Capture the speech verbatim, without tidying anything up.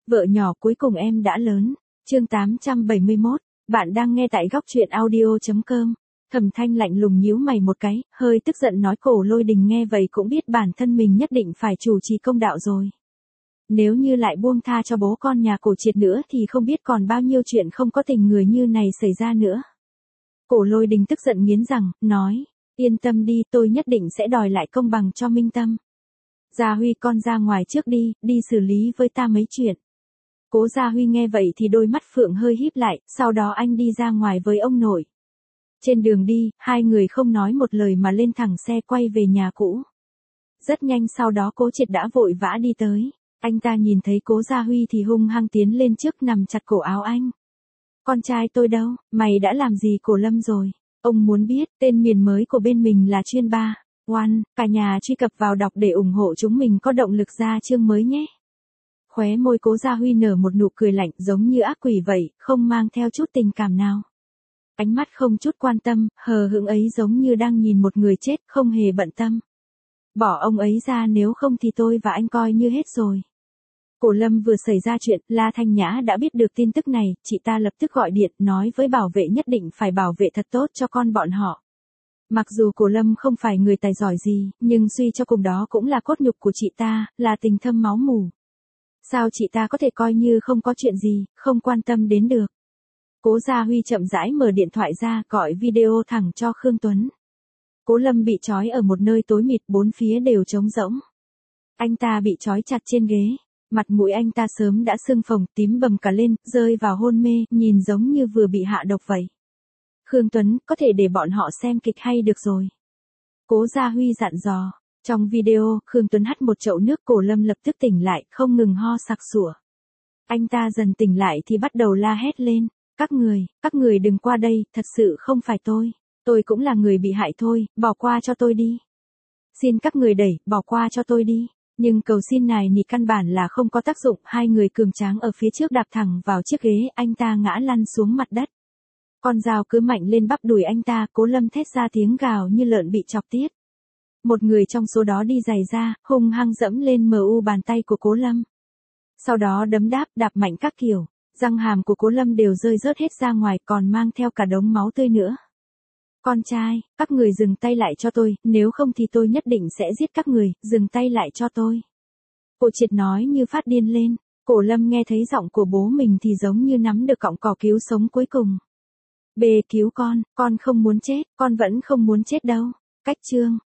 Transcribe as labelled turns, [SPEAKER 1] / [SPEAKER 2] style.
[SPEAKER 1] Vợ nhỏ cuối cùng em đã lớn. Chương tám trăm bảy mươi mốt, bạn đang nghe tại góc truyện audio chấm com. Thẩm Thanh lạnh lùng nhíu mày một cái, hơi tức giận nói. Cổ Lôi Đình nghe vậy cũng biết bản thân mình nhất định phải chủ trì công đạo rồi. Nếu như lại buông tha cho bố con nhà Cổ Triệt nữa thì không biết còn bao nhiêu chuyện không có tình người như này xảy ra nữa. Cổ Lôi Đình tức giận nghiến răng, nói, yên tâm đi, tôi nhất định sẽ đòi lại công bằng cho Minh Tâm. Gia Huy con ra ngoài trước đi, đi xử lý với ta mấy chuyện. Cố Gia Huy nghe vậy thì đôi mắt phượng hơi híp lại, sau đó anh đi ra ngoài với ông nội. Trên đường đi, hai người không nói một lời mà lên thẳng xe quay về nhà cũ. Rất nhanh sau đó Cố Triệt đã vội vã đi tới. Anh ta nhìn thấy Cố Gia Huy thì hung hăng tiến lên trước nằm chặt cổ áo anh. Con trai tôi đâu, mày đã làm gì Cổ Lâm rồi? Ông muốn biết tên miền mới của bên mình là chuyên ba. One, cả nhà truy cập vào đọc để ủng hộ chúng mình có động lực ra chương mới nhé. Khóe môi Cố Gia Huy nở một nụ cười lạnh giống như ác quỷ vậy, không mang theo chút tình cảm nào. Ánh mắt không chút quan tâm, hờ hững ấy giống như đang nhìn một người chết, không hề bận tâm. Bỏ ông ấy ra, nếu không thì tôi và anh coi như hết rồi. Cổ Lâm vừa xảy ra chuyện, La Thanh Nhã đã biết được tin tức này, chị ta lập tức gọi điện nói với bảo vệ nhất định phải bảo vệ thật tốt cho con bọn họ. Mặc dù Cổ Lâm không phải người tài giỏi gì, nhưng suy cho cùng đó cũng là cốt nhục của chị ta, là tình thâm máu mủ. Sao chị ta có thể coi như không có chuyện gì, không quan tâm đến được. Cố Gia Huy chậm rãi mở điện thoại ra, gọi video thẳng cho Khương Tuấn. Cố Lâm bị trói ở một nơi tối mịt, bốn phía đều trống rỗng. Anh ta bị trói chặt trên ghế, mặt mũi anh ta sớm đã sưng phồng, tím bầm cả lên, rơi vào hôn mê, nhìn giống như vừa bị hạ độc vậy. Khương Tuấn, có thể để bọn họ xem kịch hay được rồi. Cố Gia Huy dặn dò. Trong video, Khương Tuấn hắt một chậu nước. Cổ Lâm lập tức tỉnh lại, không ngừng ho sặc sủa. Anh ta dần tỉnh lại thì bắt đầu la hét lên. Các người, các người đừng qua đây, thật sự không phải tôi. Tôi cũng là người bị hại thôi, bỏ qua cho tôi đi. Xin các người đẩy, bỏ qua cho tôi đi. Nhưng cầu xin này thì căn bản là không có tác dụng. Hai người cường tráng ở phía trước đạp thẳng vào chiếc ghế, anh ta ngã lăn xuống mặt đất. Con dao cứ mạnh lên bắp đùi anh ta. Cố Lâm thét ra tiếng gào như lợn bị chọc tiết. Một người trong số đó đi giày ra, hung hăng dẫm lên mờ u bàn tay của Cố Lâm. Sau đó đấm đáp, đạp mạnh các kiểu, răng hàm của Cố Lâm đều rơi rớt hết ra ngoài, còn mang theo cả đống máu tươi nữa. Con trai, các người dừng tay lại cho tôi, nếu không thì tôi nhất định sẽ giết các người, dừng tay lại cho tôi. Cổ Triệt nói như phát điên lên. Cổ Lâm nghe thấy giọng của bố mình thì giống như nắm được cọng cỏ cứu sống cuối cùng. Bề cứu con, con không muốn chết, con vẫn không muốn chết đâu. Cách chương